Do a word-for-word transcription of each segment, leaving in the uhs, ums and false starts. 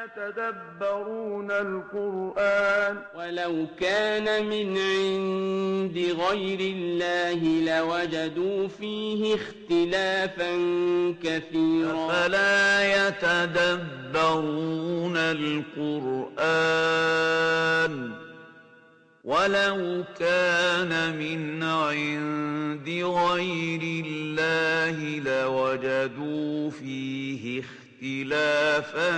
يتدبرون القرآن ولو كان من عند غير الله لوجدوا فيه اختلافا كثيرا أفلا يتدبرون القرآن ولو كان من عند غير الله لوجدوا فيه اختلافا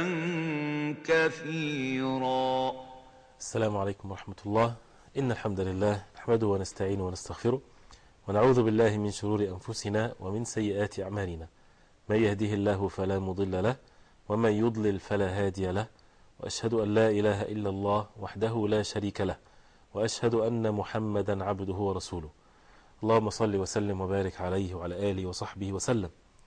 كثيرا. السلام عليكم ورحمة الله. إن الحمد لله نحمده ونستعينه ونستغفره ونعوذ بالله من شرور أنفسنا ومن سيئات أعمالنا. من يهده الله فلا مضل له ومن يضلل فلا هادي له، وأشهد أن لا إله إلا الله وحده لا شريك له، وأشهد أن محمدا عبده ورسوله. اللهم صل وسلم وبارك عليه وعلى آله وصحبه وسلم.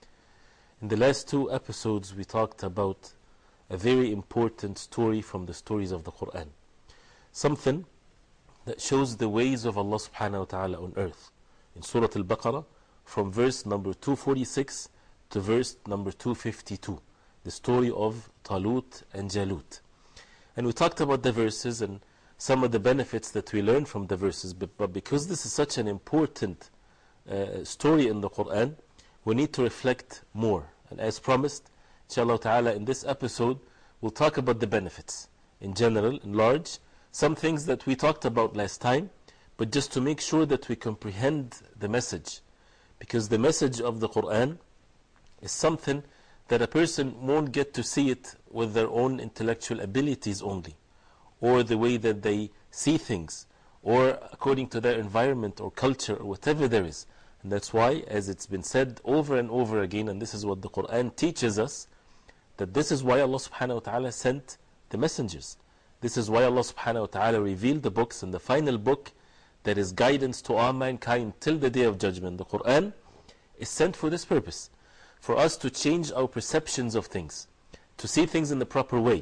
In the last two episodes we talked about a very important story from the stories of the Quran. Something that shows the ways of Allah subhanahu wa ta'ala on earth. In Surah Al-Baqarah, from verse number two forty-six to verse number two fifty-two. The story of Talut and Jalut. And we talked about the verses and some of the benefits that we learn from the verses, but, but because this is such an important uh, story in the Quran, we need to reflect more. And as promised, inshallah ta'ala, in this episode, we'll talk about the benefits in general, in large, some things that we talked about last time, but just to make sure that we comprehend the message. Because the message of the Quran is something that a person won't get to see it with their own intellectual abilities only, or the way that they see things, or according to their environment or culture or whatever there is. And that's why, as it's been said over and over again, and this is what the Quran teaches us, that this is why Allah subhanahu wa ta'ala sent the messengers. This is why Allah subhanahu wa ta'ala revealed the books, and the final book that is guidance to all mankind till the day of judgment. The Quran is sent for this purpose, for us to change our perceptions of things, to see things in the proper way,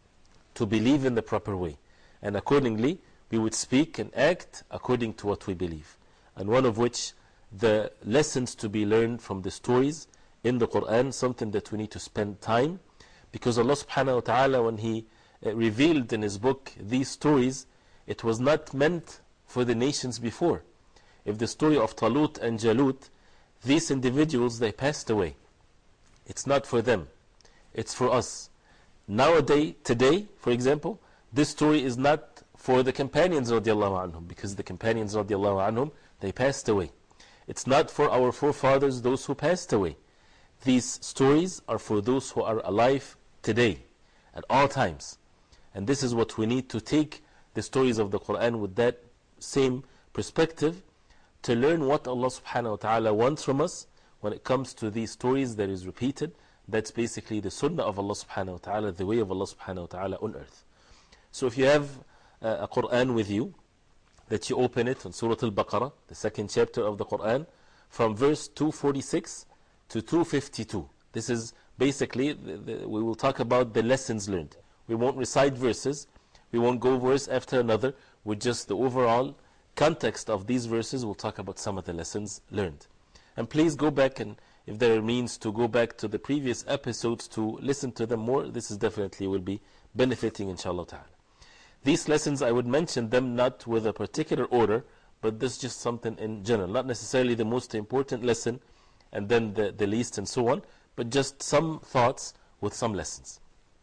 to believe in the proper way, and accordingly we would speak and act according to what we believe. And one of which, the lessons to be learned from the stories in the Quran, something that we need to spend time, because Allah subhanahu wa ta'ala, when He uh, revealed in His book these stories, it was not meant for the nations before. If the story of Talut and Jalut, these individuals, they passed away. It's not for them, it's for us. Nowadays, today, for example, this story is not for the companions radiallahu anhum, because the companions radiallahu anhum, they passed away. It's not for our forefathers, those who passed away. These stories are for those who are alive today, at all times. And this is what we need to take the stories of the Quran with that same perspective, to learn what Allah subhanahu wa ta'ala wants from us when it comes to these stories that is repeated. That's basically the sunnah of Allah subhanahu wa ta'ala, the way of Allah subhanahu wa ta'ala on earth. So if you have uh, a Quran with you, that you open it on Surah Al-Baqarah, the second chapter of the Quran, from verse two forty-six to two fifty-two. This is basically, the, the, we will talk about the lessons learned. We won't recite verses, we won't go verse after another, with just the overall context of these verses. We'll talk about some of the lessons learned. And please go back, and if there are means to go back to the previous episodes to listen to them more, this is definitely will be benefiting, inshallah ta'ala. These lessons, I would mention them not with a particular order, but this is just something in general. Not necessarily the most important lesson and then the, the least and so on, but just some thoughts with some lessons.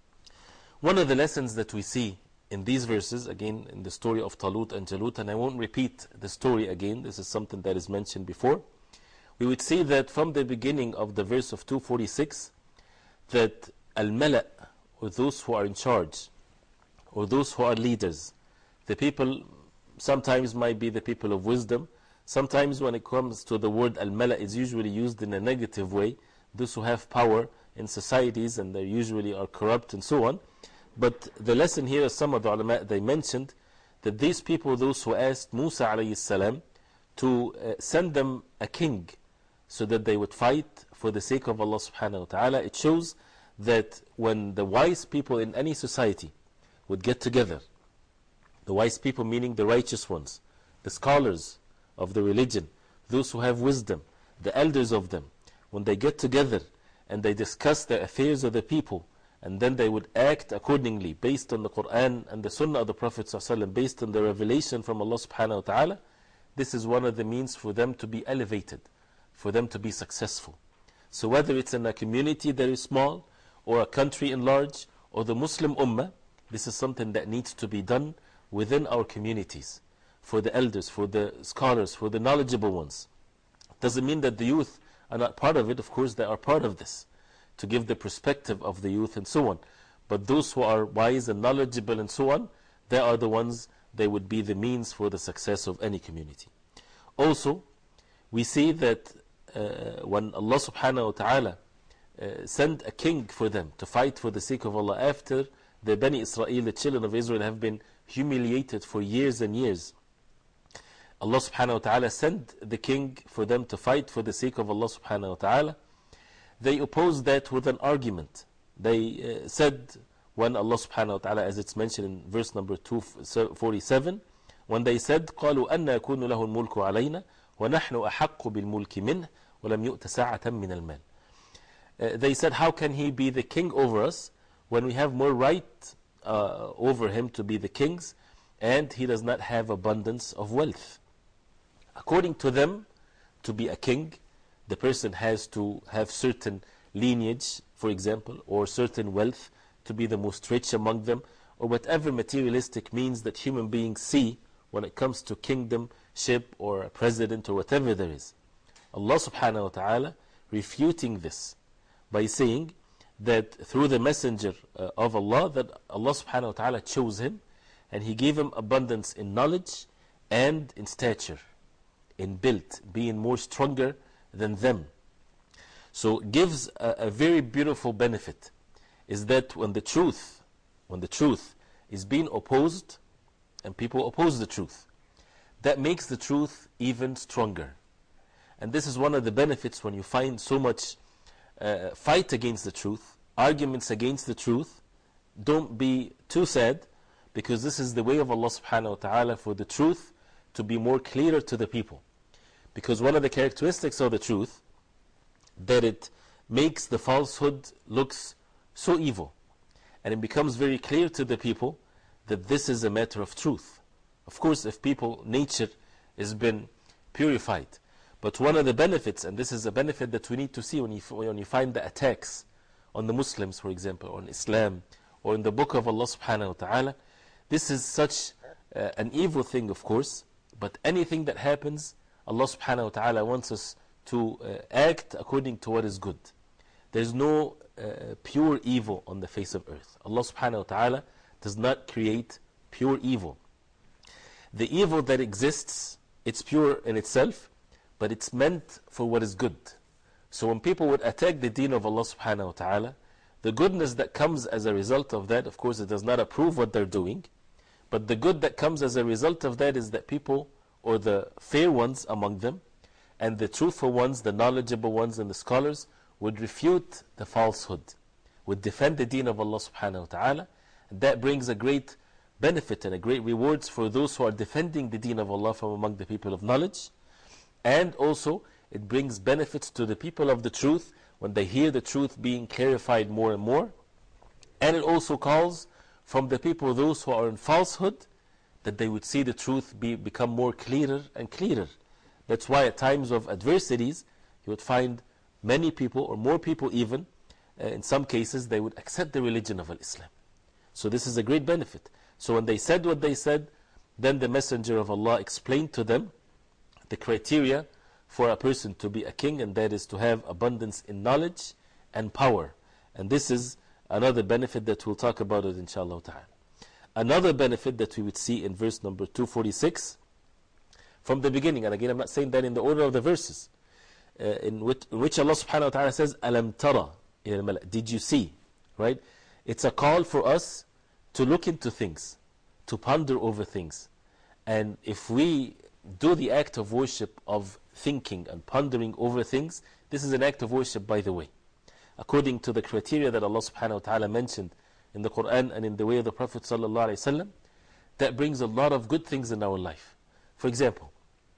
One of the lessons that we see in these verses, again in the story of Talut and Jalut, and I won't repeat the story again, this is something that is mentioned before. We would see that from the beginning of the verse of two forty-six, that Al-Mala', or those who are in charge, or those who are leaders, the people sometimes might be the people of wisdom. Sometimes when it comes to the word Al-Mala', it's usually used in a negative way, those who have power in societies and they usually are corrupt and so on. But the lesson here, some of the ulama, they mentioned that these people, those who asked Musa alayhi salam to uh, send them a king so that they would fight for the sake of Allah subhanahu wa ta'ala, it shows that when the wise people in any society would get together, the wise people meaning the righteous ones, the scholars of the religion, those who have wisdom, the elders of them, when they get together and they discuss the affairs of the people and then they would act accordingly based on the Quran and the Sunnah of the Prophet ﷺ, based on the revelation from Allah subhanahu wa ta'ala, this is one of the means for them to be elevated, for them to be successful. So whether it's in a community that is small, or a country in large, or the Muslim Ummah, this is something that needs to be done within our communities, for the elders, for the scholars, for the knowledgeable ones. Doesn't mean that the youth are not part of it. Of course they are part of this, to give the perspective of the youth and so on. But those who are wise and knowledgeable and so on, they are the ones, they would be the means for the success of any community. Also, we see that uh, when Allah subhanahu wa ta'ala uh, sent a king for them to fight for the sake of Allah, after the Bani Israel, the children of Israel, have been humiliated for years and years, Allah subhanahu wa ta'ala sent the king for them to fight for the sake of Allah subhanahu wa ta'ala. They opposed that with an argument. They uh, said, when Allah subhanahu wa ta'ala, as it's mentioned in verse number two forty-seven, when they said, قالوا أن يكون له الملك علينا ونحن أحق بالملك منه ولم يؤت ساعة من المال. uh, They said, how can he be the king over us when we have more right uh, over him to be the kings, and he does not have abundance of wealth? According to them, to be a king, the person has to have certain lineage, for example, or certain wealth, to be the most rich among them, or whatever materialistic means that human beings see when it comes to kingdomship or a president or whatever there is. Allah subhanahu wa ta'ala refuting this by saying that through the messenger uh, of Allah, that Allah subhanahu wa ta'ala chose him, and he gave him abundance in knowledge and in stature, in build, being more stronger than them. So gives a, a very beautiful benefit, is that when the truth, when the truth is being opposed, and people oppose the truth, that makes the truth even stronger. And this is one of the benefits when you find so much uh, fight against the truth, arguments against the truth. Don't be too sad, because this is the way of Allah subhanahu wa ta'ala for the truth to be more clearer to the people. Because one of the characteristics of the truth, that it makes the falsehood looks so evil, and it becomes very clear to the people that this is a matter of truth. Of course, if people, nature has been purified. But one of the benefits, and this is a benefit that we need to see when you, when you find the attacks on the Muslims, for example, on Islam, or in the book of Allah subhanahu wa ta'ala, this is such uh, an evil thing, of course, but anything that happens, Allah subhanahu wa ta'ala wants us to uh, act according to what is good. There is no uh, pure evil on the face of earth. Allah subhanahu wa ta'ala does not create pure evil. The evil that exists, it's pure in itself, but it's meant for what is good. So when people would attack the deen of Allah subhanahu wa ta'ala, the goodness that comes as a result of that, of course it does not approve what they're doing, but the good that comes as a result of that is that people, or the fair ones among them, and the truthful ones, the knowledgeable ones and the scholars, would refute the falsehood, would defend the deen of Allah subhanahu wa ta'ala. And that brings a great benefit and a great rewards for those who are defending the deen of Allah from among the people of knowledge. And also it brings benefits to the people of the truth when they hear the truth being clarified more and more. And it also calls from the people, those who are in falsehood, that they would see the truth be, become more clearer and clearer. That's why at times of adversities, you would find many people, or more people even, uh, in some cases, they would accept the religion of Islam. So this is a great benefit. So when they said what they said, then the Messenger of Allah explained to them the criteria for a person to be a king, and that is to have abundance in knowledge and power. And this is another benefit that we'll talk about it inshallah ta'ala. Another benefit that we would see in verse number two forty-six, from the beginning, and again I'm not saying that in the order of the verses, uh, in, which, in which Allah subhanahu wa ta'ala says, Alam tara, did you see? Right? It's a call for us to look into things, to ponder over things. And if we do the act of worship of thinking and pondering over things, this is an act of worship, by the way, according to the criteria that Allah subhanahu wa ta'ala mentioned in the Quran and in the way of the Prophet sallallahu alaihi wasallam. That brings a lot of good things in our life. For example,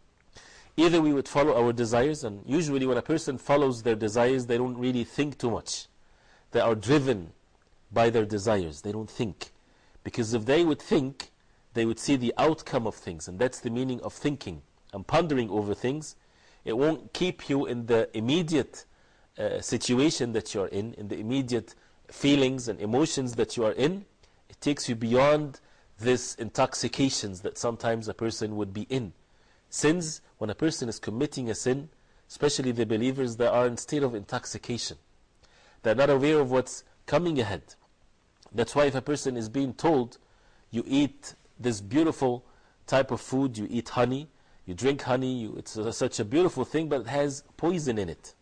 either we would follow our desires, and usually when a person follows their desires, they don't really think too much. They are driven by their desires. They don't think. Because if they would think, they would see the outcome of things. And that's the meaning of thinking and pondering over things. It won't keep you in the immediate uh, situation that you're in, in the immediate feelings and emotions that you are in. It takes you beyond this intoxications that sometimes a person would be in. Sins, when a person is committing a sin, especially the believers, they are in a state of intoxication. They're not aware of what's coming ahead. That's why if a person is being told, you eat this beautiful type of food, you eat honey, you drink honey, you, it's a, such a beautiful thing, but it has poison in it.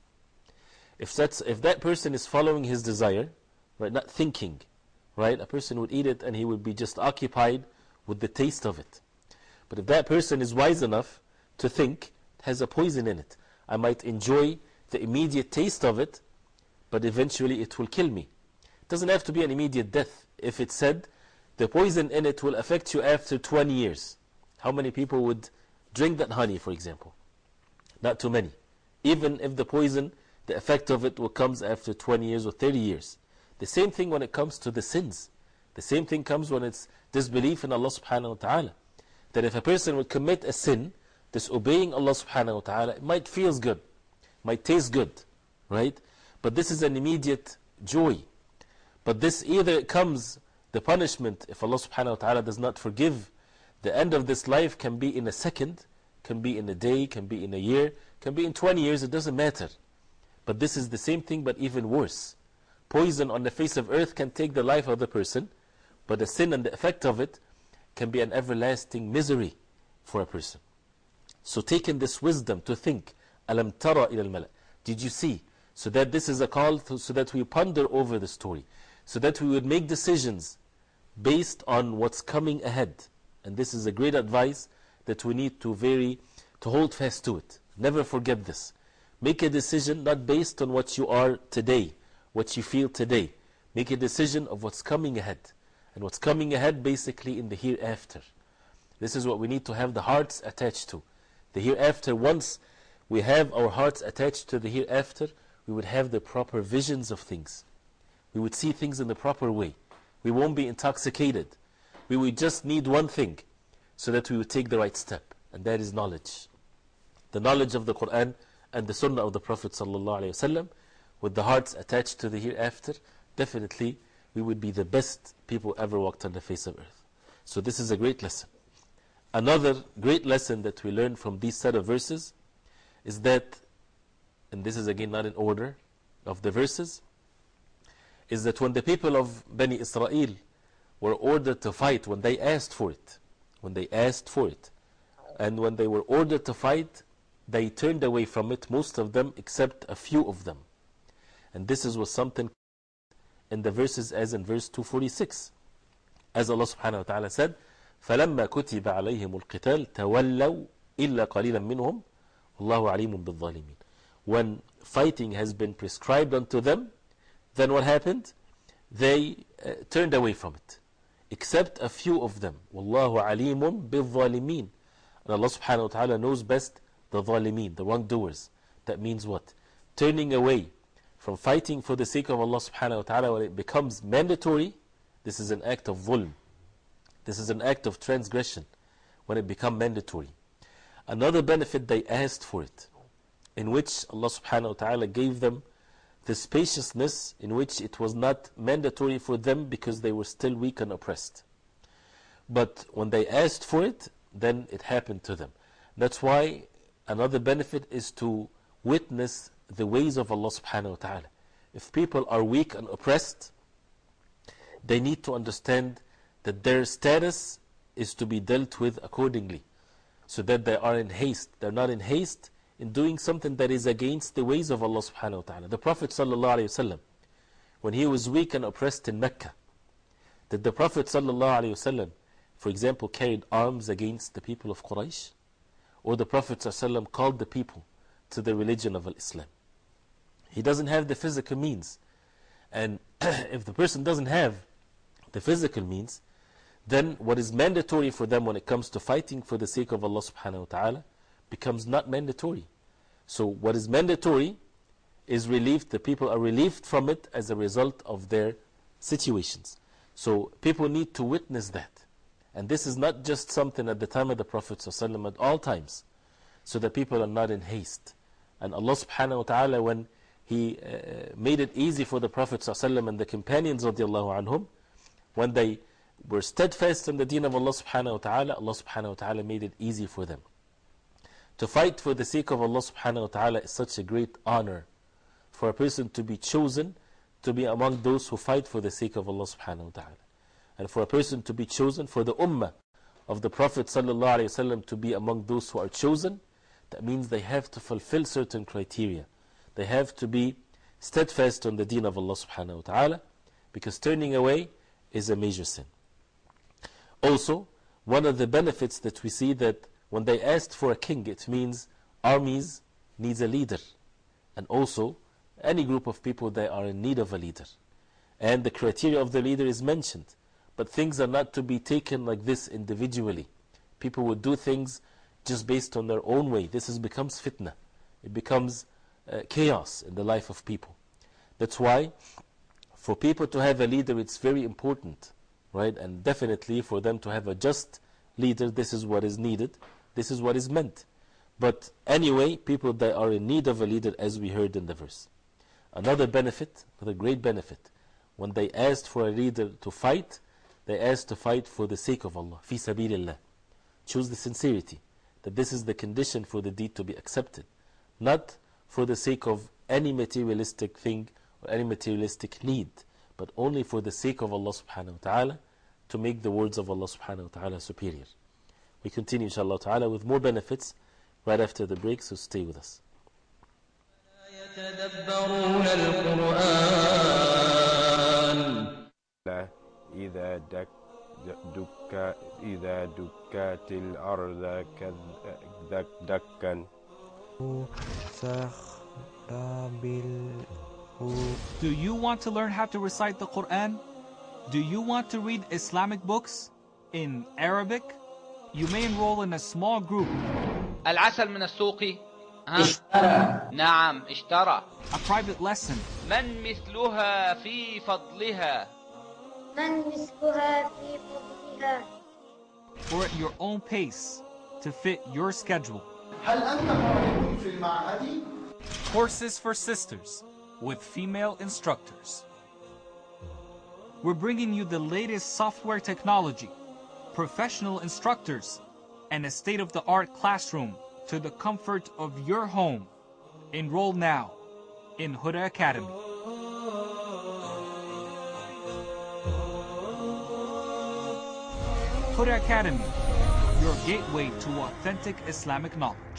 If, that's, if that person is following his desire, right, not thinking, right, a person would eat it and he would be just occupied with the taste of it. But if that person is wise enough to think, it has a poison in it. I might enjoy the immediate taste of it, but eventually it will kill me. It doesn't have to be an immediate death. If it said the poison in it will affect you after twenty years, how many people would drink that honey, for example? Not too many. Even if the poison, the effect of it will comes after twenty years or thirty years. The same thing when it comes to the sins. The same thing comes when it's disbelief in Allah subhanahu wa ta'ala. That if a person would commit a sin, disobeying Allah subhanahu wa ta'ala, it might feel good, might taste good, right? But this is an immediate joy. But this either comes, the punishment, if Allah subhanahu wa ta'ala does not forgive, the end of this life can be in a second, can be in a day, can be in a year, can be in twenty years, it doesn't matter. But this is the same thing, but even worse. Poison on the face of earth can take the life of the person, but the sin and the effect of it can be an everlasting misery for a person. So taking this wisdom to think, Alam tara ila al-mala', did you see? So that this is a call to, so that we ponder over the story, so that we would make decisions based on what's coming ahead. And this is a great advice that we need to very, to hold fast to it. Never forget this. Make a decision not based on what you are today, what you feel today. Make a decision of what's coming ahead. And what's coming ahead basically in the hereafter. This is what we need to have the hearts attached to. The hereafter, once we have our hearts attached to the hereafter, we would have the proper visions of things. We would see things in the proper way. We won't be intoxicated. We would just need one thing so that we would take the right step, and that is knowledge. The knowledge of the Quran and the Sunnah of the Prophet ﷺ, with the hearts attached to the hereafter, definitely we would be the best people ever walked on the face of earth. So this is a great lesson. Another great lesson that we learn from these set of verses is that, and this is again not in order of the verses, is that when the people of Bani Israel were ordered to fight, when they asked for it, when they asked for it, and when they were ordered to fight, they turned away from it, most of them, except a few of them. And this is was something in the verses as in verse two forty-six. As Allah subhanahu wa ta'ala said, فَلَمَّا كُتِبَ عَلَيْهِمُ الْقِتَالِ تَوَلَّوْا إِلَّا قَلِيلًا مِّنْهُمْ وَاللَّهُ عَلِيمٌ بِالظَّالِمِينَ. When fighting has been prescribed unto them, then what happened? They uh, turned away from it, except a few of them. وَاللَّهُ عَلِيمٌ بِالظَّالِمِينَ. And Allah subhanahu wa ta'ala knows best the ظالمين, the wrongdoers. That means what? Turning away from fighting for the sake of Allah subhanahu wa ta'ala, when it becomes mandatory, this is an act of dhulm. This is an act of transgression when it becomes mandatory. Another benefit, they asked for it, in which Allah subhanahu wa ta'ala gave them the spaciousness in which it was not mandatory for them because they were still weak and oppressed. But when they asked for it, then it happened to them. That's why another benefit is to witness the ways of Allah subhanahu wa ta'ala. If people are weak and oppressed, they need to understand that their status is to be dealt with accordingly, so that they are in haste. They're not in haste in doing something that is against the ways of Allah subhanahu wa ta'ala. The Prophet sallallahu alayhi wa sallam, when he was weak and oppressed in Mecca, did the Prophet sallallahu alayhi wa sallam, for example, carried arms against the people of Quraysh? Or the Prophet sallallahu alayhi wa sallam called the people to the religion of Islam? He doesn't have the physical means. And if the person doesn't have the physical means, then what is mandatory for them when it comes to fighting for the sake of Allah subhanahu wa ta'ala becomes not mandatory. So what is mandatory is relieved, the people are relieved from it as a result of their situations. So people need to witness that. And this is not just something at the time of the Prophet ﷺ, at all times, so that people are not in haste. And Allah subhanahu wa ta'ala, when He uh, made it easy for the Prophet ﷺ and the companions radiallahu anhum, when they were steadfast in the deen of Allah subhanahu wa ta'ala, Allah subhanahu wa ta'ala made it easy for them. To fight for the sake of Allah subhanahu wa ta'ala is such a great honor for a person to be chosen to be among those who fight for the sake of Allah subhanahu wa ta'ala. And for a person to be chosen, for the ummah of the Prophet sallallahu alayhi wa sallam to be among those who are chosen, that means they have to fulfill certain criteria. They have to be steadfast on the deen of Allah subhanahu wa ta'ala, because turning away is a major sin. Also, one of the benefits that we see, that when they asked for a king, it means armies needs a leader. And also, any group of people, they are in need of a leader. And the criteria of the leader is mentioned. But things are not to be taken like this individually. People would do things just based on their own way. This is, becomes fitna. It becomes uh, chaos in the life of people. That's why for people to have a leader, it's very important, right? And definitely for them to have a just leader, this is what is needed. This is what is meant. But anyway, people that are in need of a leader, as we heard in the verse. Another benefit, another great benefit, when they asked for a leader to fight, they asked to fight for the sake of Allah, fi sabilillah. Choose the sincerity, that this is the condition for the deed to be accepted. Not for the sake of any materialistic thing or any materialistic need, but only for the sake of Allah subhanahu wa ta'ala, to make the words of Allah subhanahu wa ta'ala superior. We continue inshallah ta'ala with more benefits right after the break, so stay with us. إذا دك دك إذا دكت الأرض دك دكا. Do you want to learn how to recite the Quran? Do you want to read Islamic books in Arabic? You may enroll in a small group. العسل من السوق اشترى. نعم اشترى. A private lesson. من مثلها في فضلها. من مثلها في فضلها. Or at your own pace to fit your schedule. هل أنت قارئ في المعهد؟ Courses for sisters with female instructors. We're bringing you the latest software technology, professional instructors, and a state-of-the-art classroom to the comfort of your home. Enroll now in Huda Academy. Huda Academy, your gateway to authentic Islamic knowledge.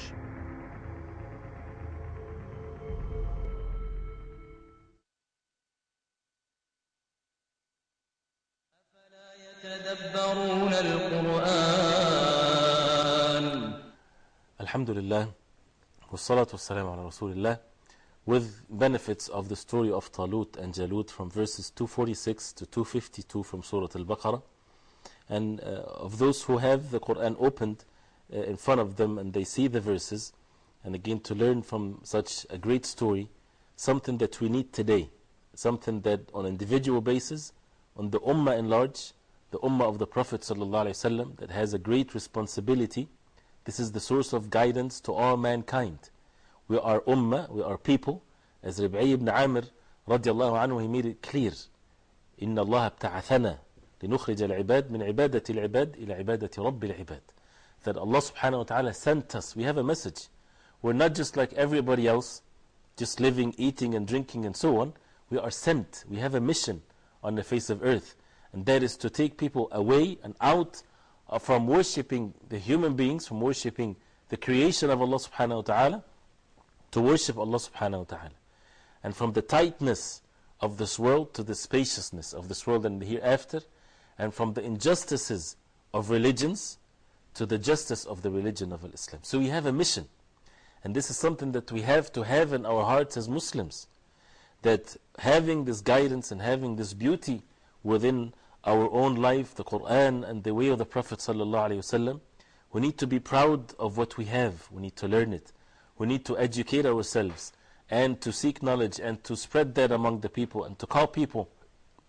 Alhamdulillah, wassalatu wassalamu ala Rasulillah, with benefits of the story of Talut and Jalut from verses two forty-six to two fifty-two from Surah Al-Baqarah. And uh, of those who have the Quran opened uh, in front of them and they see the verses, and again to learn from such a great story, something that we need today, something that on an individual basis, on the Ummah in large, the Ummah of the Prophet ﷺ, that has a great responsibility. This is the source of guidance to all mankind. We are Ummah, we are people. As Rib'i ibn Amir radiallahu anhu, he made it clear. إِنَّ اللَّهَ ابْتَعَثَنَا لِنُخْرِجَ الْعِبَادِ مِنْ عِبَادَةِ الْعِبَادِ إِلَى عِبَادَةِ رَبِّ الْعِبَادِ. That Allah subhanahu wa ta'ala sent us. We have a message. We're not just like everybody else, just living, eating and drinking and so on. We are sent. We have a mission on the face of earth. And that is to take people away and out from worshipping the human beings, from worshipping the creation of Allah subhanahu wa ta'ala, to worship Allah subhanahu wa ta'ala. And from the tightness of this world to the spaciousness of this world and the hereafter, and from the injustices of religions to the justice of the religion of Islam. So we have a mission. And this is something that we have to have in our hearts as Muslims. That having this guidance and having this beauty within our own life, the Quran and the way of the Prophet ﷺ, we need to be proud of what we have. We need to learn it. We need to educate ourselves and to seek knowledge and to spread that among the people and to call people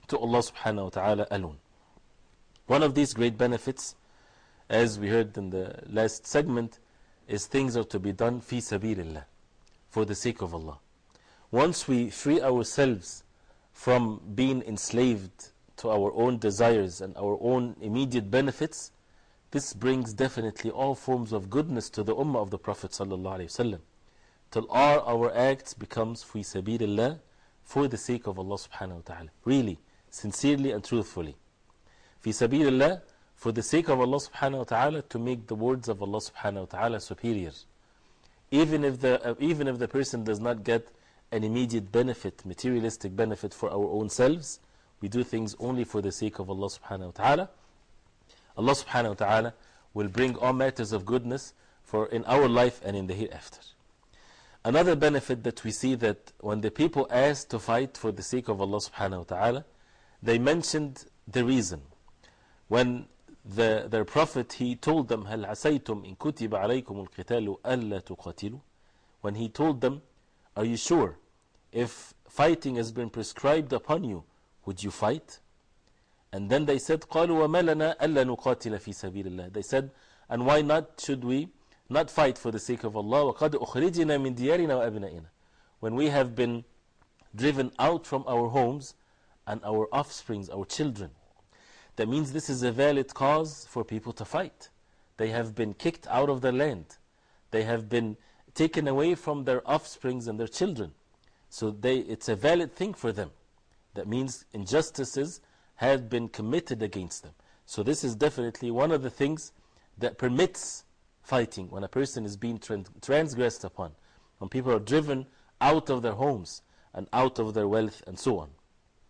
to Allah subhanahu wa ta'ala alone. One of these great benefits, as we heard in the last segment, is things are to be done fi sabilillah, for the sake of Allah. Once we free ourselves from being enslaved to our own desires and our own immediate benefits, this brings definitely all forms of goodness to the ummah of the Prophet sallallahu alaihi wasallam, till all our acts becomes fi sabilillah, for the sake of Allah subhanahu wa ta'ala, really, sincerely and truthfully. Fi sabilillah, for the sake of Allah subhanahu wa ta'ala, to make the words of Allah subhanahu wa ta'ala superior. Even if the, uh, even if the person does not get an immediate benefit, materialistic benefit for our own selves, we do things only for the sake of Allah subhanahu wa ta'ala. Allah subhanahu wa ta'ala will bring all matters of goodness for in our life and in the hereafter. Another benefit that we see, that when the people asked to fight for the sake of Allah subhanahu wa ta'ala, they mentioned the reason. When the, their Prophet, he told them, هَلْ عَسَيْتُمْ إِن كُتِبَ عَلَيْكُمُ الْقِتَالُ أَلَّا تُقَاتِلُوا. When he told them, are you sure, if fighting has been prescribed upon you, would you fight? And then they said, قَالُوا وَمَا لَنَا أَلَّا نُقَاتِلَ فِي سَبِيلِ اللَّهِ. They said, and why not should we not fight for the sake of Allah? وَقَدْ أُخْرِجِنَا مِنْ دِيَارِنَا وَأَبْنَائِنَا. When we have been driven out from our homes and our offsprings, our children. That means this is a valid cause for people to fight. They have been kicked out of their land. They have been taken away from their offsprings and their children. So they, it's a valid thing for them. That means injustices have been committed against them. So this is definitely one of the things that permits fighting, when a person is being trans transgressed upon, when people are driven out of their homes and out of their wealth and so on.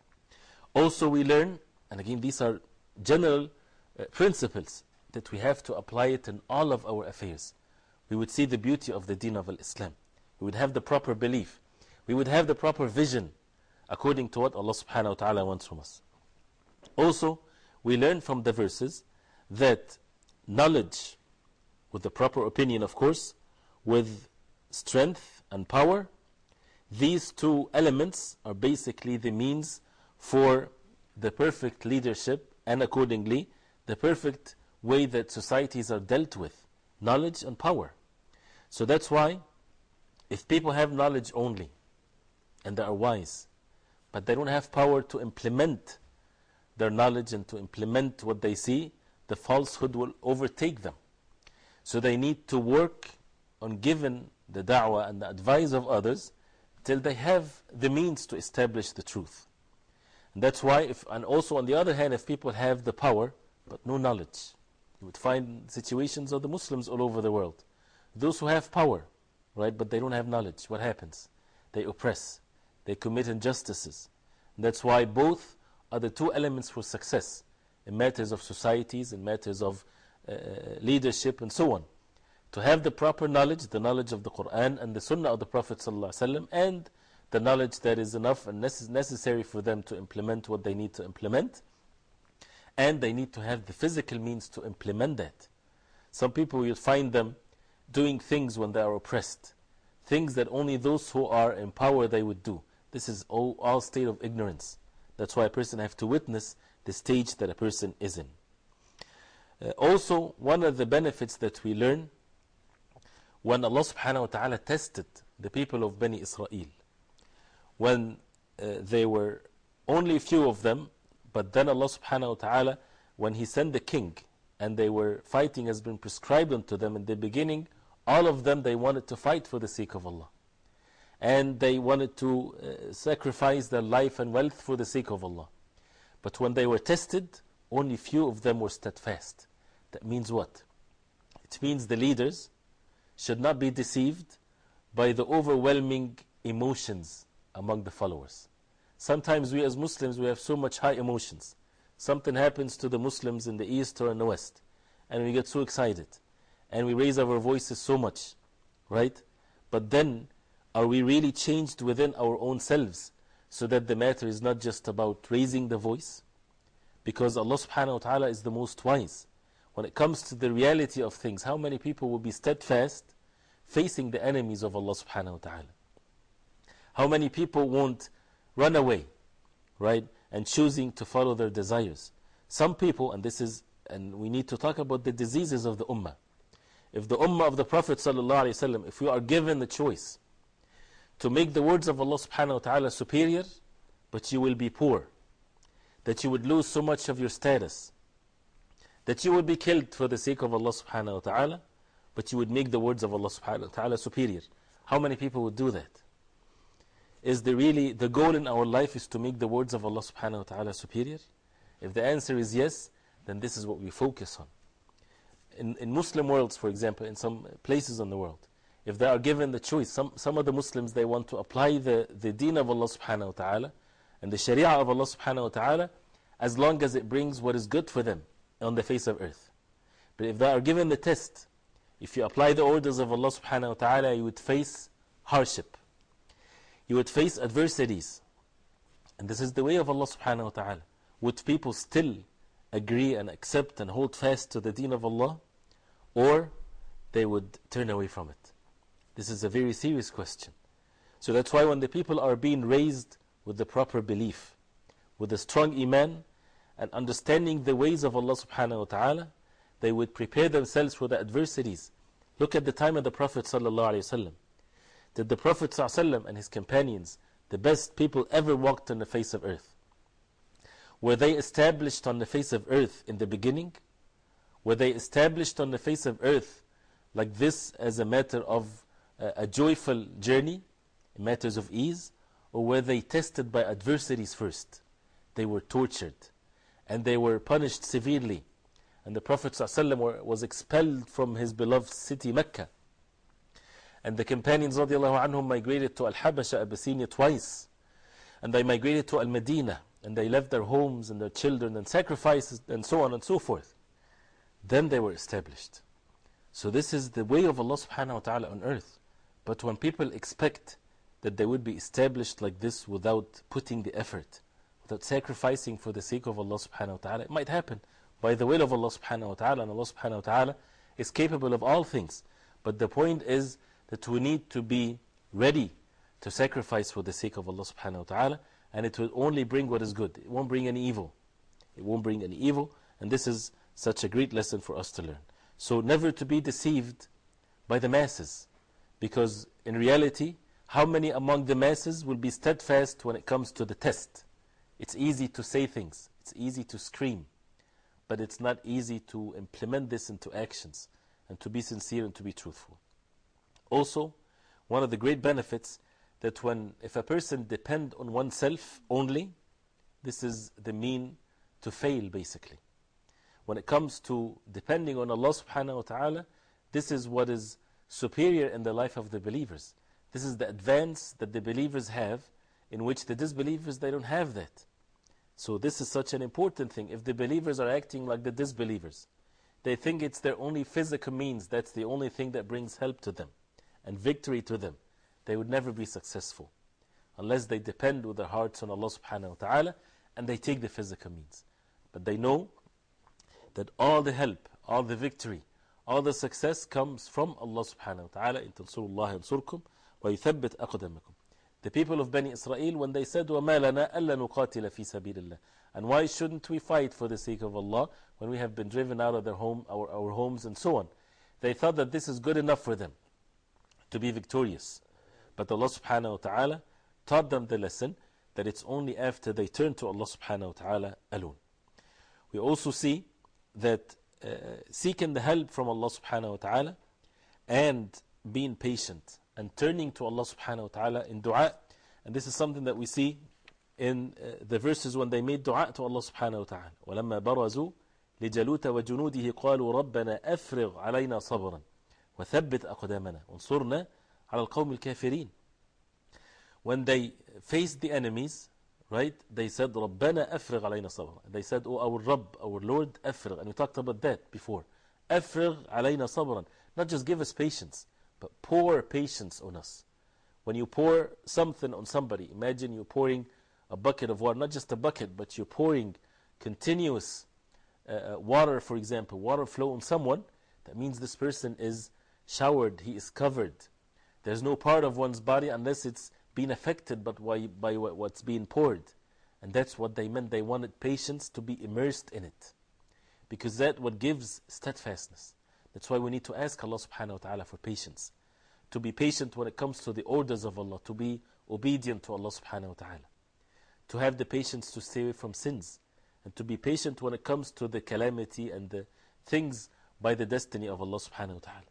Also we learn, and again these are general uh, principles that we have to apply it in all of our affairs. We would see the beauty of the deen of Islam. We would have the proper belief. We would have the proper vision according to what Allah subhanahu wa ta'ala wants from us. Also, we learn from the verses that knowledge, with the proper opinion of course, with strength and power, these two elements are basically the means for the perfect leadership and accordingly the perfect way that societies are dealt with, knowledge and power. So that's why if people have knowledge only and they are wise, but they don't have power to implement their knowledge and to implement what they see, the falsehood will overtake them. So they need to work on giving the da'wah and the advice of others till they have the means to establish the truth. And that's why, if, and also on the other hand, if people have the power but no knowledge, you would find situations of the Muslims all over the world. Those who have power, right, but they don't have knowledge, what happens? They oppress, they commit injustices. And that's why both are the two elements for success in matters of societies, in matters of uh, leadership and so on. To have the proper knowledge, the knowledge of the Quran and the Sunnah of the Prophet ﷺ, and the knowledge that is enough and necess necessary for them to implement what they need to implement. And they need to have the physical means to implement that. Some people, you'll find them doing things when they are oppressed, things that only those who are in power they would do. This is all, all state of ignorance. That's why a person has to witness the stage that a person is in. Uh, also, one of the benefits that we learn, when Allah subhanahu wa ta'ala tested the people of Bani Israel, when uh, they were only a few of them, but then Allah subhanahu wa ta'ala, when He sent the king and they were fighting as been prescribed unto them in the beginning, all of them, they wanted to fight for the sake of Allah. And they wanted to uh, sacrifice their life and wealth for the sake of Allah. But when they were tested, only few of them were steadfast. That means what? It means the leaders should not be deceived by the overwhelming emotions among the followers. Sometimes we as Muslims, we have so much high emotions. Something happens to the Muslims in the East or in the West, and we get so excited, and we raise our voices so much, right? But then, are we really changed within our own selves, so that the matter is not just about raising the voice? Because Allah subhanahu wa ta'ala is the most wise. When it comes to the reality of things, how many people will be steadfast facing the enemies of Allah subhanahu wa ta'ala? How many people won't run away, right? and choosing to follow their desires. Some people, and this is, and we need to talk about the diseases of the Ummah. If the Ummah of the Prophet ﷺ, if we are given the choice to make the words of Allah subhanahu wa ta'ala superior, but you will be poor, that you would lose so much of your status, that you would be killed for the sake of Allah subhanahu wa ta'ala, but you would make the words of Allah subhanahu wa ta'ala superior. How many people would do that? Is the really, the goal in our life is to make the words of Allah subhanahu wa ta'ala superior? If the answer is yes, then this is what we focus on. In, in Muslim worlds, for example, in some places in the world, if they are given the choice, some, some of the Muslims, they want to apply the, the deen of Allah subhanahu wa ta'ala and the sharia of Allah subhanahu wa ta'ala as long as it brings what is good for them on the face of earth. But if they are given the test, if you apply the orders of Allah subhanahu wa ta'ala, you would face hardship. You would face adversities. And this is the way of Allah subhanahu wa ta'ala. Would people still agree and accept and hold fast to the deen of Allah, or they would turn away from it? This is a very serious question. So that's why when the people are being raised with the proper belief, with a strong iman, and understanding the ways of Allah subhanahu wa ta'ala, they would prepare themselves for the adversities. Look at the time of the Prophet sallallahu alayhi wa sallam. Did the Prophet sallallahu alayhi wa sallam and his companions, the best people ever walked on the face of earth, were they established on the face of earth in the beginning? Were they established on the face of earth like this as a matter of a, a joyful journey, matters of ease? Or were they tested by adversities first? They were tortured and they were punished severely. And the Prophet ﷺ was expelled from his beloved city Mecca. And the companions radiallahu anhum migrated to Al-Habasha, Abyssinia twice. And they migrated to Al-Madinah. And they left their homes and their children and sacrifices and so on and so forth. Then they were established. So this is the way of Allah subhanahu wa ta'ala on earth. But when people expect that they would be established like this without putting the effort, without sacrificing for the sake of Allah subhanahu wa ta'ala, it might happen by the will of Allah subhanahu wa ta'ala, and Allah subhanahu wa ta'ala is capable of all things. But the point is that we need to be ready to sacrifice for the sake of Allah subhanahu wa ta'ala, and it will only bring what is good. It won't bring any evil. It won't bring any evil, and this is such a great lesson for us to learn. So never to be deceived by the masses, because in reality, how many among the masses will be steadfast when it comes to the test? It's easy to say things, it's easy to scream, but it's not easy to implement this into actions and to be sincere and to be truthful. Also, one of the great benefits that when, if a person depend on oneself only, this is the mean to fail basically. When it comes to depending on Allah subhanahu wa ta'ala, this is what is superior in the life of the believers. This is the advance that the believers have, in which the disbelievers, they don't have that. So this is such an important thing. If the believers are acting like the disbelievers, they think it's their only physical means, that's the only thing that brings help to them and victory to them, they would never be successful unless they depend with their hearts on Allah subhanahu wa ta'ala and they take the physical means. But they know that all the help, all the victory, all the success comes from Allah subhanahu wa ta'ala. In tansurullahi yansurkum wa yuthabbit aqdamakum. The people of Bani Israel, when they said, وَمَا لَنَا أَلَّا نُقَاتِلَ فِي سَبِيلِ اللَّهِ, and why shouldn't we fight for the sake of Allah when we have been driven out of their home, our, our homes and so on? They thought that this is good enough for them to be victorious. But Allah subhanahu wa ta'ala taught them the lesson that it's only after they turn to Allah subhanahu wa ta'ala alone. We also see that uh, seeking the help from Allah subhanahu wa ta'ala and being patient and turning to Allah subhanahu wa ta'ala in dua, and this is something that we see in uh, the verses when they made dua to Allah subhanahu wa ta'ala. وَلَمَّا بَرَزُوا لِجَلُوتَ وَجُنُودِهِ قَالُوا رَبَّنَا أَفْرِغْ عَلَيْنَا صَبْرًا وَثَبِّتْ أَقْدَامَنَا وَانصُرْنَا عَلَى الْقَوْمِ الْكَافِرِينَ. When they faced the enemies, right, they said, رَبَّنَا أَفْرِغْ عَلَيْنَا صَبْرًا. They said, oh our Rabb, our Lord, أَفْرِغ. And we talked about that before. أَفْرِغ عَلَيْنَا صَبْرًا. Not just give us patience, but pour patience on us. When you pour something on somebody, imagine you're pouring a bucket of water, not just a bucket, but you're pouring continuous uh, water, for example, water flow on someone. That means this person is showered, he is covered. There's no part of one's body unless it's being affected by, by what's being poured. And that's what they meant. They wanted patience to be immersed in it, because that's what gives steadfastness. That's why we need to ask Allah subhanahu wa ta'ala for patience. To be patient when it comes to the orders of Allah, to be obedient to Allah subhanahu wa ta'ala. To have the patience to stay away from sins, and to be patient when it comes to the calamity and the things by the destiny of Allah subhanahu wa ta'ala.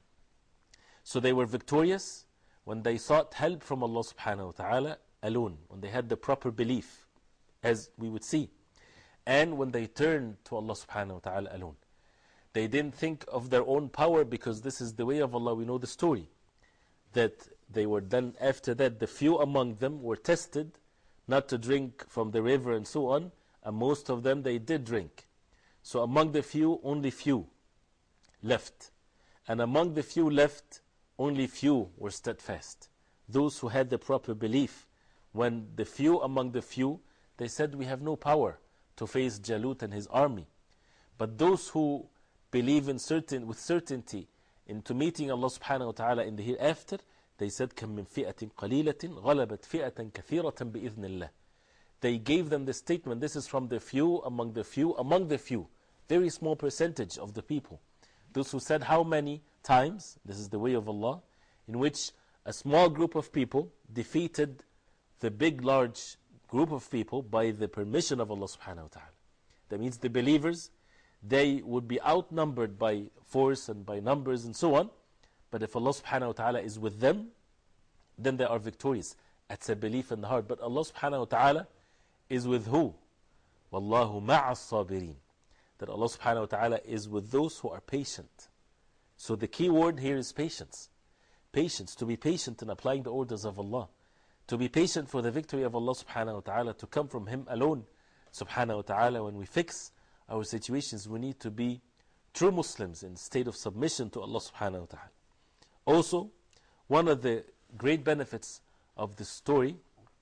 So they were victorious when they sought help from Allah subhanahu wa ta'ala alone, when they had the proper belief, as we would see, and when they turned to Allah subhanahu wa ta'ala alone. They didn't think of their own power, because this is the way of Allah. We know the story, that they were then, after that, the few among them were tested not to drink from the river and so on, and most of them they did drink. So among the few, only few left. And among the few left, only few were steadfast. Those who had the proper belief. When the few among the few, they said, we have no power to face Jalut and his army. But those who believe in certain, with certainty into meeting Allah subhanahu wa ta'ala in the hereafter, they said, كَم مِّن فِئَةٍ قَلِيلَةٍ غَلَبَتْ فِئَةً كَثِيرَةً بِإِذْنِ اللَّهِ. They gave them the statement, this is from the few, among the few, among the few. Very small percentage of the people. Those who said how many times, this is the way of Allah, in which a small group of people defeated the big, large group of people by the permission of Allah subhanahu wa ta'ala. That means the believers, they would be outnumbered by force and by numbers and so on. But if Allah subhanahu wa ta'ala is with them, then they are victorious. That's a belief in the heart. But Allah subhanahu wa ta'ala is with who? Wallahu ma'a as-sabirin. That Allah subhanahu wa ta'ala is with those who are patient. So the key word here is patience. Patience, to be patient in applying the orders of Allah. To be patient for the victory of Allah subhanahu wa ta'ala to come from Him alone subhanahu wa ta'ala. When we fix our situations, we need to be true Muslims in state of submission to Allah subhanahu wa ta'ala. Also, one of the great benefits of this story,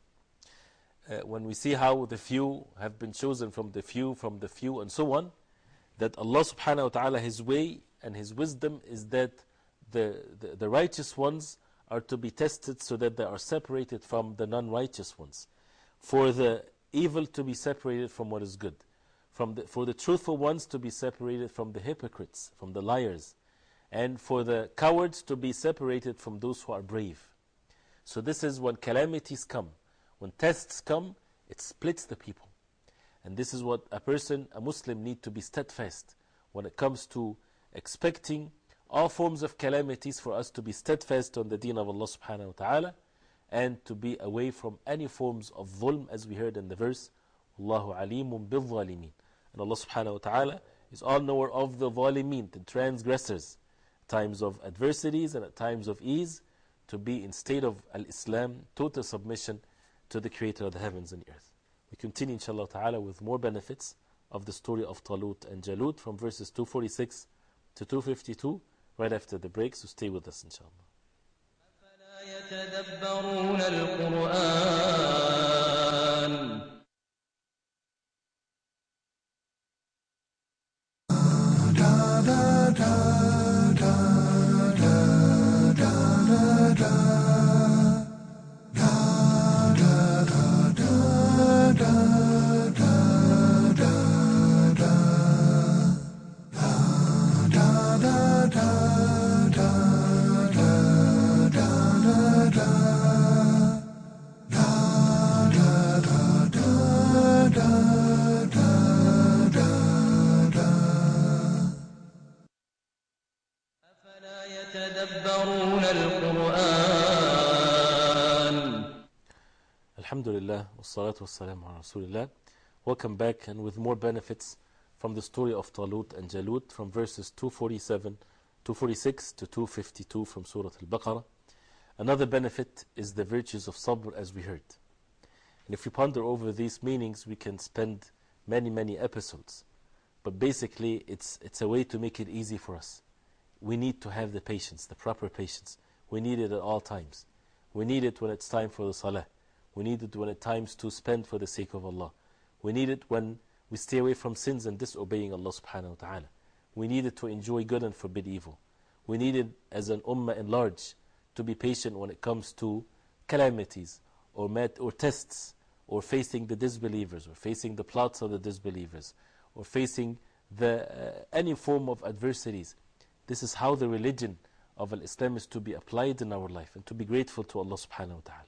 uh, when we see how the few have been chosen from the few, from the few, and so on, that Allah subhanahu wa ta'ala, His way and His wisdom is that the, the, the righteous ones are to be tested so that they are separated from the non-righteous ones. For the evil to be separated from what is good. From the, for the truthful ones to be separated from the hypocrites, from the liars. And for the cowards to be separated from those who are brave. So this is when calamities come. When tests come, it splits the people. And this is what a person, a Muslim, need to be steadfast when it comes to expecting all forms of calamities, for us to be steadfast on the deen of Allah subhanahu wa ta'ala, and to be away from any forms of dhulm, as we heard in the verse, Allahu alimun bil zalimin. And Allah subhanahu wa ta'ala is all knower of the zalimin, the transgressors, at times of adversities and at times of ease, to be in state of al-Islam, total submission to the Creator of the heavens and earth. We continue inshallah ta'ala with more benefits of the story of Talut and Jalut from verses two forty-six to two fifty-two, right after the break, so stay with us inshallah. يتدبرون القرآن يتدبرون القرآن. Alhamdulillah, wassalatu wassalamu ala Rasulillah. Welcome back, and with more benefits from the story of Talut and Jalut from verses two forty-seven, two forty-six to two fifty-two from Surah Al-Baqarah. Another benefit is the virtues of sabr, as we heard. And if we ponder over these meanings, we can spend many, many episodes. But basically, it's, it's a way to make it easy for us. We need to have the patience, the proper patience. We need it at all times. We need it when it's time for the salah. We need it when it's time to spend for the sake of Allah. We need it when we stay away from sins and disobeying Allah subhanahu wa ta'ala. We need it to enjoy good and forbid evil. We need it as an ummah in large to be patient when it comes to calamities or met or tests or facing the disbelievers, or facing the plots of the disbelievers, or facing the, uh, any form of adversities. This is how the religion of Islam is to be applied in our life, and to be grateful to Allah subhanahu wa ta'ala.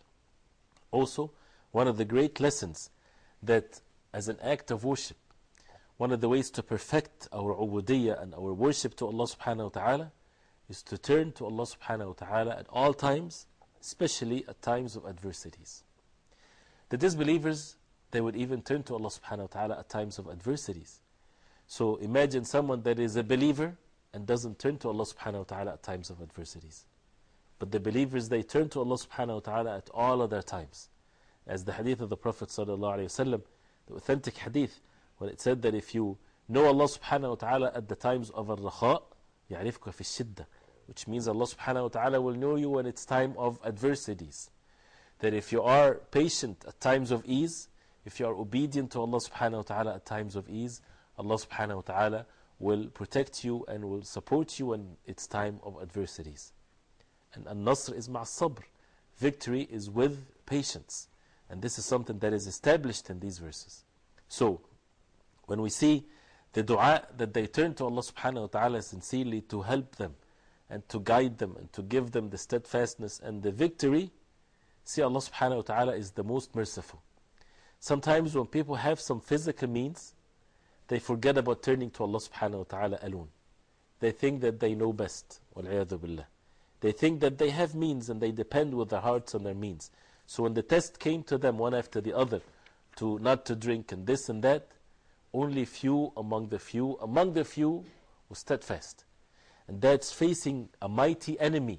Also, one of the great lessons that as an act of worship, one of the ways to perfect our ubudiyyah and our worship to Allah subhanahu wa ta'ala is to turn to Allah subhanahu wa ta'ala at all times, especially at times of adversities. The disbelievers, they would even turn to Allah subhanahu wa ta'ala at times of adversities. So imagine someone that is a believer and doesn't turn to Allah subhanahu wa ta'ala at times of adversities. But the believers, they turn to Allah subhanahu wa ta'ala at all other times. As the hadith of the Prophet sallallahu alayhi wa sallam, the authentic hadith, when it said that if you know Allah subhanahu wa ta'ala at the times of al-rakha, يعرفك في الشدة, which means Allah subhanahu wa ta'ala will know you when it's time of adversities. That if you are patient at times of ease, if you are obedient to Allah subhanahu wa ta'ala at times of ease, Allah subhanahu wa ta'ala will protect you and will support you when it's time of adversities. And al-nasr is ma'a sabr. Victory is with patience. And this is something that is established in these verses. So, when we see the dua that they turn to Allah subhanahu wa ta'ala sincerely to help them and to guide them and to give them the steadfastness and the victory, see, Allah subhanahu wa ta'ala is the most merciful. Sometimes when people have some physical means, they forget about turning to Allah subhanahu wa ta'ala alone. They think that they know best. Wal-'iyadhu billah. They think that they have means and they depend with their hearts on their means. So when the test came to them one after the other, to not to drink and this and that, only few among the few, among the few were steadfast. And that's facing a mighty enemy.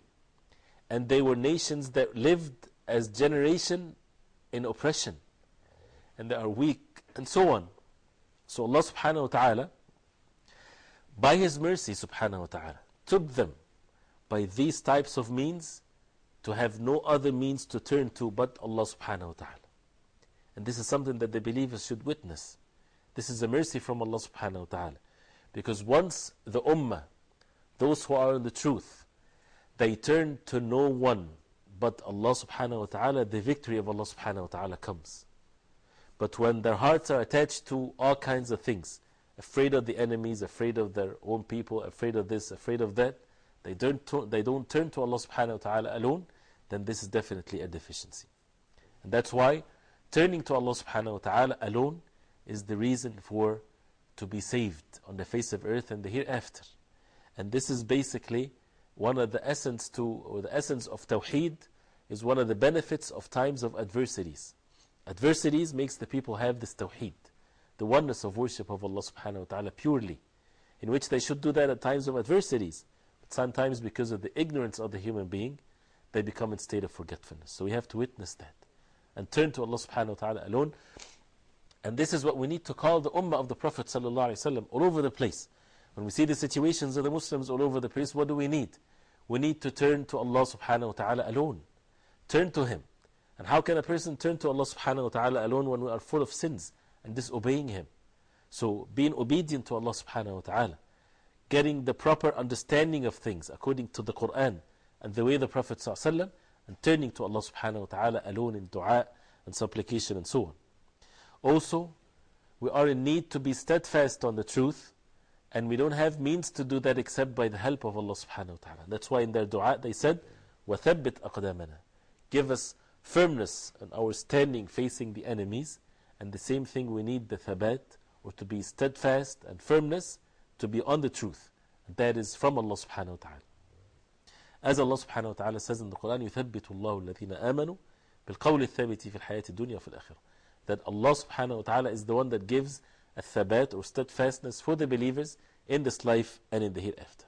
And they were nations that lived as generation in oppression. And they are weak and so on. So Allah subhanahu wa ta'ala, by His mercy subhanahu wa ta'ala, took them by these types of means to have no other means to turn to but Allah subhanahu wa ta'ala. And this is something that the believers should witness. This is a mercy from Allah subhanahu wa ta'ala. Because once the ummah, those who are in the truth, they turn to no one but Allah subhanahu wa ta'ala, the victory of Allah subhanahu wa ta'ala comes. But when their hearts are attached to all kinds of things, afraid of the enemies, afraid of their own people, afraid of this, afraid of that, they don't, they don't turn to Allah subhanahu wa ta'ala alone, then this is definitely a deficiency. And that's why turning to Allah subhanahu wa ta'ala alone is the reason for to be saved on the face of earth and the hereafter. And this is basically one of the essence to, or the essence of Tawheed, is one of the benefits of times of adversities. Adversities makes the people have this Tawheed, the oneness of worship of Allah subhanahu wa ta'ala purely, in which they should do that at times of adversities. But sometimes because of the ignorance of the human being, they become in state of forgetfulness. So we have to witness that and turn to Allah subhanahu wa ta'ala alone. And this is what we need to call the ummah of the Prophet sallallahu alaihi wasallam all over the place. When we see the situations of the Muslims all over the place, what do we need? We need to turn to Allah subhanahu wa ta'ala alone. Turn to Him. And how can a person turn to Allah subhanahu wa ta'ala alone when we are full of sins and disobeying Him? So being obedient to Allah subhanahu wa ta'ala, getting the proper understanding of things according to the Quran and the way the Prophet sallallahu alaihi wasallam, and turning to Allah subhanahu wa ta'ala alone in dua and supplication and so on. Also, we are in need to be steadfast on the truth, and we don't have means to do that except by the help of Allah subhanahu wa ta'ala. That's why in their dua they said, وَثَبِّتْ أَقْدَامَنَا, give us firmness in our standing facing the enemies. And the same thing, we need the thabat, or to be steadfast and firmness, to be on the truth. And that is from Allah subhanahu wa ta'ala. As Allah subhanahu wa ta'ala says in the Quran, يُثَبِّتُ اللَّهُ الَّذِينَ آمَنُوا بِالْقَوْلِ الثَّابِتِ فِي الْحَيَاةِ الدُّنْيَا وفي الْآخِرَةِ. That Allah subhanahu wa ta'ala is the one that gives a thabat or steadfastness for the believers in this life and in the hereafter.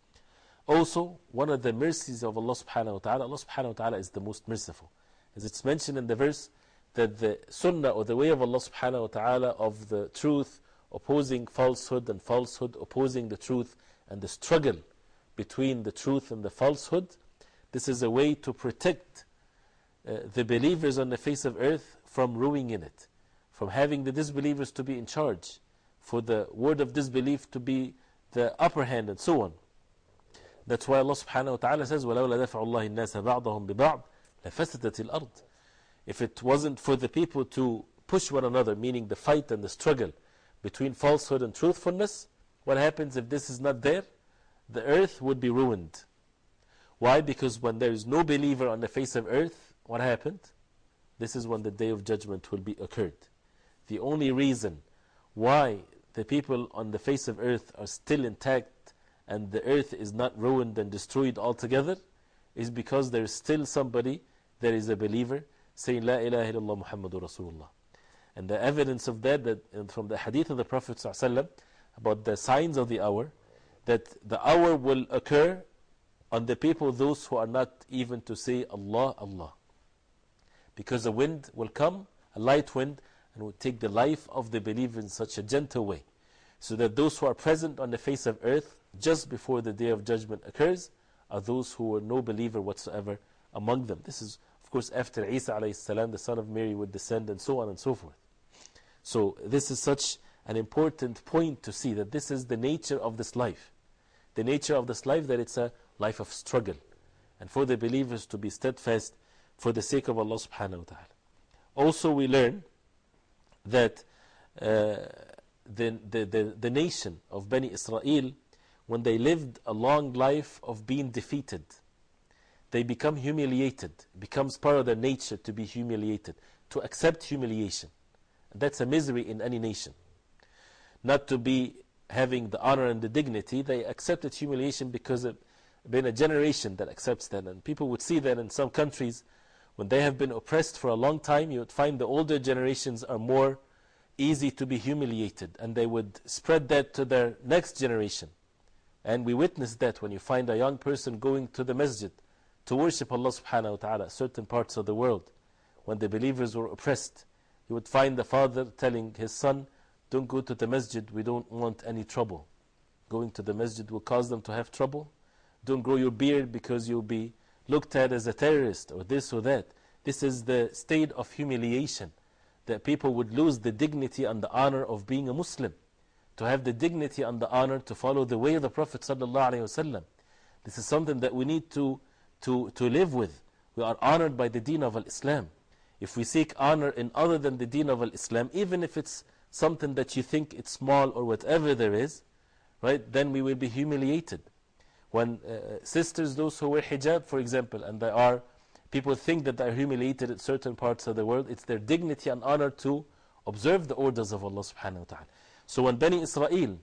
Also, one of the mercies of Allah subhanahu wa ta'ala, Allah subhanahu wa ta'ala is the most merciful. As it's mentioned in the verse, that the sunnah or the way of Allah subhanahu wa ta'ala of the truth, opposing falsehood, and falsehood opposing the truth, and the struggle between the truth and the falsehood, this is a way to protect uh, the believers on the face of earth from ruining in it, from having the disbelievers to be in charge, for the word of disbelief to be the upper hand, and so on. That's why Allah subhanahu wa ta'ala says, وَلَوْلَا دَفْعُ اللَّهِ النَّاسَ بَعْضَهُمْ بِبَعْضٍ لَفَسَدَتِ الْأَرْضِ. If it wasn't for the people to push one another, meaning the fight and the struggle between falsehood and truthfulness, what happens if this is not there? The earth would be ruined. Why? Because when there is no believer on the face of earth, what happened? This is when the day of judgment will be occurred. The only reason why the people on the face of earth are still intact and the earth is not ruined and destroyed altogether is because there is still somebody, there is a believer saying La ilaha illallah Muhammadur Rasulullah. And the evidence of that, that from the hadith of the Prophet ﷺ about the signs of the hour, that the hour will occur on the people, those who are not even to say Allah, Allah. Because a wind will come, a light wind, and will take the life of the believer in such a gentle way. So that those who are present on the face of earth just before the day of judgment occurs are those who were no believer whatsoever among them. This is, of course, after Isa alayhi salam, the son of Mary, would descend, and so on and so forth. So, this is such an important point to see that this is the nature of this life. The nature of this life, that it's a life of struggle. And for the believers to be steadfast for the sake of Allah subhanahu wa ta'ala. Also, we learn that uh, the, the, the, the nation of Bani Israel, when they lived a long life of being defeated, they become humiliated. It becomes part of their nature to be humiliated, to accept humiliation. And that's a misery in any nation. Not to be having the honor and the dignity, they accepted humiliation because it's been a generation that accepts that. And people would see that in some countries, when they have been oppressed for a long time, you would find the older generations are more easy to be humiliated, and they would spread that to their next generation. And we witness that when you find a young person going to the masjid to worship Allah subhanahu wa ta'ala, certain parts of the world, when the believers were oppressed, you would find the father telling his son, don't go to the masjid, we don't want any trouble. Going to the masjid will cause them to have trouble. Don't grow your beard because you'll be looked at as a terrorist or this or that. This is the state of humiliation, that people would lose the dignity and the honor of being a Muslim, to have the dignity and the honor to follow the way of the Prophet sallallahu alaihi wasallam. This is something that we need to, to, to live with. We are honored by the deen of Islam. If we seek honor in other than the deen of Islam, even if it's something that you think it's small or whatever there is, right, then we will be humiliated. When uh, sisters, those who wear hijab, for example, and they are, people think that they are humiliated in certain parts of the world, it's their dignity and honor to observe the orders of Allah subhanahu wa ta'ala. So when Bani Israel,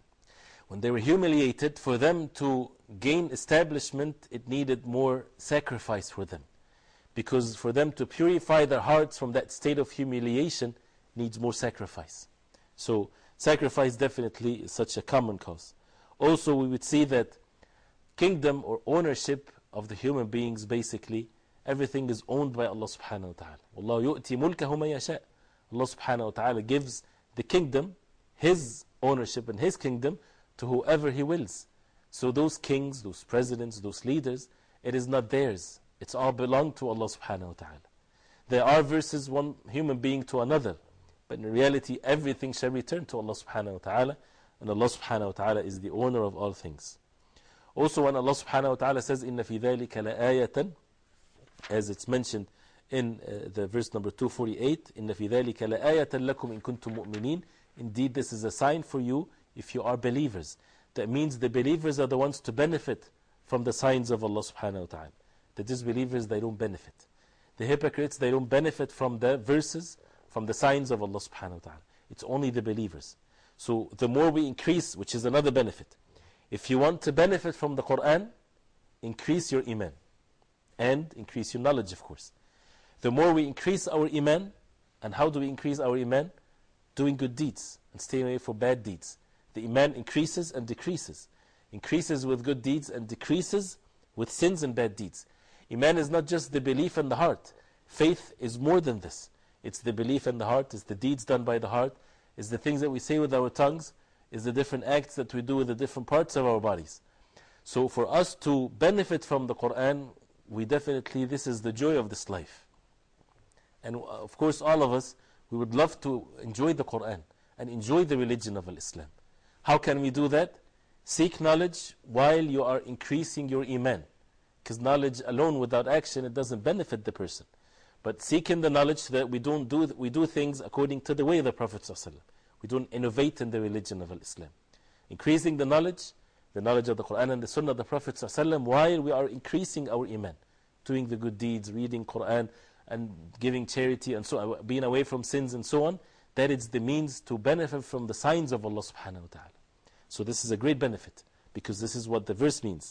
when they were humiliated, for them to gain establishment, it needed more sacrifice for them. Because for them to purify their hearts from that state of humiliation needs more sacrifice. So sacrifice definitely is such a common cause. Also, we would see that kingdom or ownership of the human beings, basically, everything is owned by Allah subhanahu wa ta'ala. وَاللَّهُ يُؤْتِي مُلْكَهُ مَن يَشَاءُ. Allah subhanahu wa ta'ala gives the kingdom, His ownership and His kingdom, to whoever He wills. So those kings, those presidents, those leaders, it is not theirs. It's all belong to Allah subhanahu wa ta'ala. There are verses one human being to another, but in reality everything shall return to Allah subhanahu wa ta'ala, and Allah subhanahu wa ta'ala is the owner of all things. Also, when Allah subhanahu wa ta'ala says, إِنَّ فِي ذَلِكَ لَآيَةً, as it's mentioned in uh, the verse number two forty-eight, إِنَّ فِي ذَلِكَ لَآيَةً لَكُمْ إِن كُنْتُم مُؤْمِنِينَ. Indeed, this is a sign for you if you are believers. That means the believers are the ones to benefit from the signs of Allah subhanahu wa ta'ala. The disbelievers, they don't benefit. The hypocrites, they don't benefit from the verses, from the signs of Allah subhanahu wa ta'ala. It's only the believers. So the more we increase, which is another benefit, if you want to benefit from the Quran, increase your iman. And increase your knowledge, of course. The more we increase our iman, and how do we increase our iman? Doing good deeds and staying away from bad deeds. The iman increases and decreases. Increases with good deeds and decreases with sins and bad deeds. Iman is not just the belief in the heart. Faith is more than this. It's the belief in the heart, it's the deeds done by the heart, it's the things that we say with our tongues, it's the different acts that we do with the different parts of our bodies. So for us to benefit from the Quran, we definitely, this is the joy of this life. And of course all of us, we would love to enjoy the Quran and enjoy the religion of Islam. How can we do that? Seek knowledge while you are increasing your iman. Because knowledge alone without action, it doesn't benefit the person. but seeking the knowledge so that we don't do, we do things according to the way of the Prophet ﷺ. We don't innovate in the religion of Islam. Increasing the knowledge, the knowledge of the Quran and the Sunnah of the Prophet ﷺ, while we are increasing our iman, doing the good deeds, reading Quran and giving charity and so on, being away from sins and so on, that is the means to benefit from the signs of Allah subhanahu wa ta'ala. So this is a great benefit, because this is what the verse means.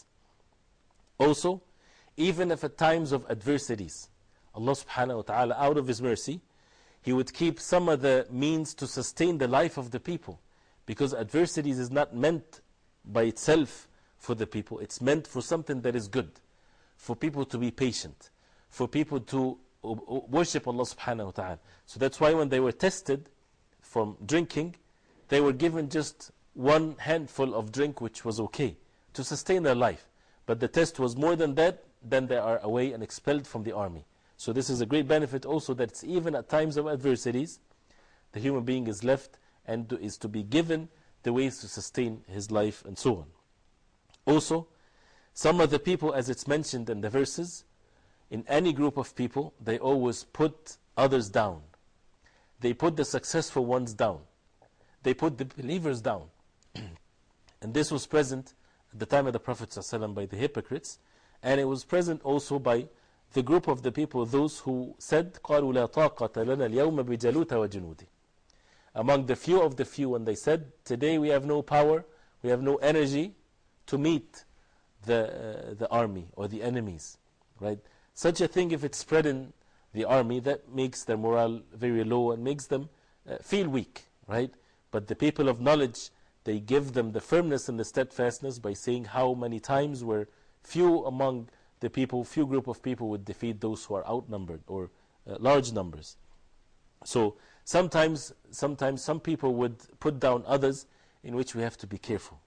Also, even if at times of adversities, Allah subhanahu wa ta'ala, out of His mercy, He would keep some of the means to sustain the life of the people. Because adversities is not meant by itself for the people, it's meant for something that is good. For people to be patient, for people to worship Allah subhanahu wa ta'ala. So that's why when they were tested from drinking, they were given just one handful of drink, which was okay to sustain their life. But the test was more than that, then they are away and expelled from the army. So this is a great benefit also, that it's even at times of adversities, the human being is left and is to be given the ways to sustain his life and so on. Also, some of the people, as it's mentioned in the verses, in any group of people, they always put others down. They put the successful ones down. They put the believers down. And this was present at the time of the Prophet ﷺ by the hypocrites, and it was present also by the group of the people, those who said, قَالُوا لَا طَاقَةَ لَنَا الْيَوْمَ بِجَالُوتَ وَجُنُودِهِ. Among the few of the few, when they said, today we have no power, we have no energy to meet the, uh, the army or the enemies. Right? Such a thing, if it's spread in the army, that makes their morale very low and makes them uh, feel weak. Right? But the people of knowledge, they give them the firmness and the steadfastness by saying how many times where few among the people, few group of people would defeat those who are outnumbered or uh, large numbers. So sometimes, sometimes some people would put down others, in which we have to be careful.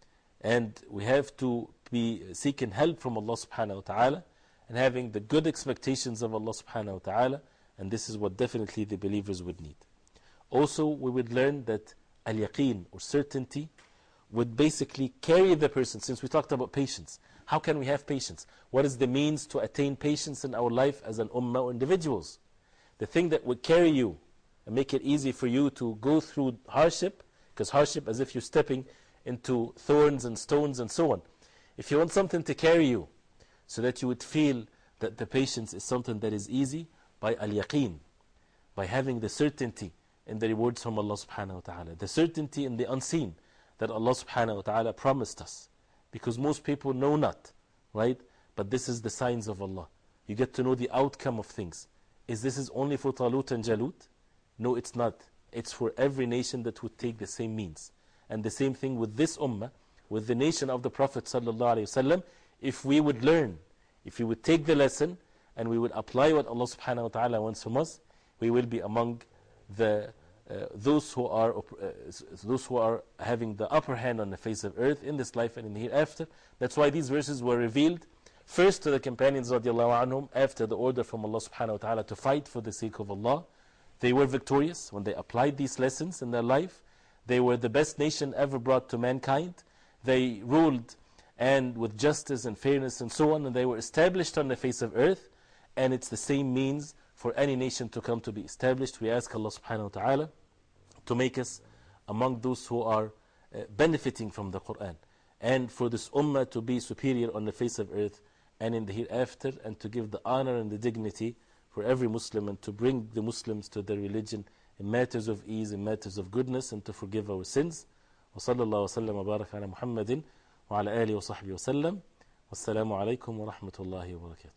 And we have to be seeking help from Allah subhanahu wa ta'ala and having the good expectations of Allah subhanahu wa ta'ala, and this is what definitely the believers would need. Also, we would learn that al-yaqeen, or certainty, would basically carry the person. Since we talked about patience, how can we have patience? What is the means to attain patience in our life as an ummah or individuals? The thing that would carry you and make it easy for you to go through hardship, because hardship as if you're stepping into thorns and stones and so on. If you want something to carry you, so that you would feel that the patience is something that is easy, by al-yaqeen, by having the certainty in the rewards from Allah subhanahu wa ta'ala, the certainty in the unseen that Allah subhanahu wa ta'ala promised us. Because most people know not, right? But this is the signs of Allah. You get to know the outcome of things. Is this is only for Talut and Jalut? No, it's not. It's for every nation that would take the same means. And the same thing with this ummah, with the nation of the Prophet sallallahu alaihi wasallam. If we would learn, if we would take the lesson, and we would apply what Allah subhanahu wa ta'ala wants from us, we will be among the uh, those who are uh, those who are having the upper hand on the face of earth in this life and in the hereafter. That's why these verses were revealed first to the companions radiallahu anhum, after the order from Allah subhanahu wa ta'ala to fight for the sake of Allah. They were victorious when they applied these lessons in their life. They were the best nation ever brought to mankind. They ruled and with justice and fairness and so on, and they were established on the face of earth. And it's the same means for any nation to come to be established. We ask Allah subhanahu wa ta'ala to make us among those who are uh, benefiting from the Quran, and for this ummah to be superior on the face of earth and in the hereafter, and to give the honor and the dignity for every Muslim, and to bring the Muslims to their religion in matters of ease, in matters of goodness, and to forgive our sins. Wa sallallahu wa sallam wa baraka ala Muhammadin wa ala alihi wa sahbihi wa sallam. Wassalamu alaikum wa rahmatullahi wa barakatuh.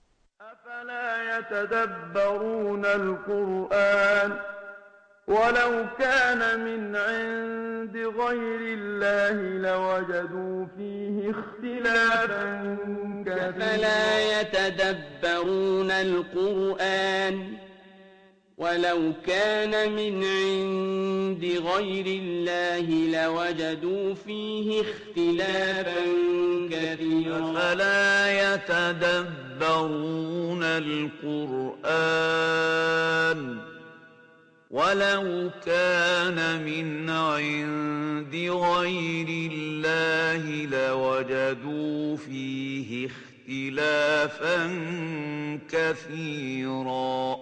أفلا يتدبرون القرآن ولو كان من عند غير الله لوجدوا فيه اختلافا كثيرا أفلا يتدبرون القرآن ولو كان من عند غير الله لوجدوا فيه اختلافا كثيرا أفلا يتدبرون القرآن ولو كان من عند غير الله لوجدوا فيه اختلافا اختلافا كثيرا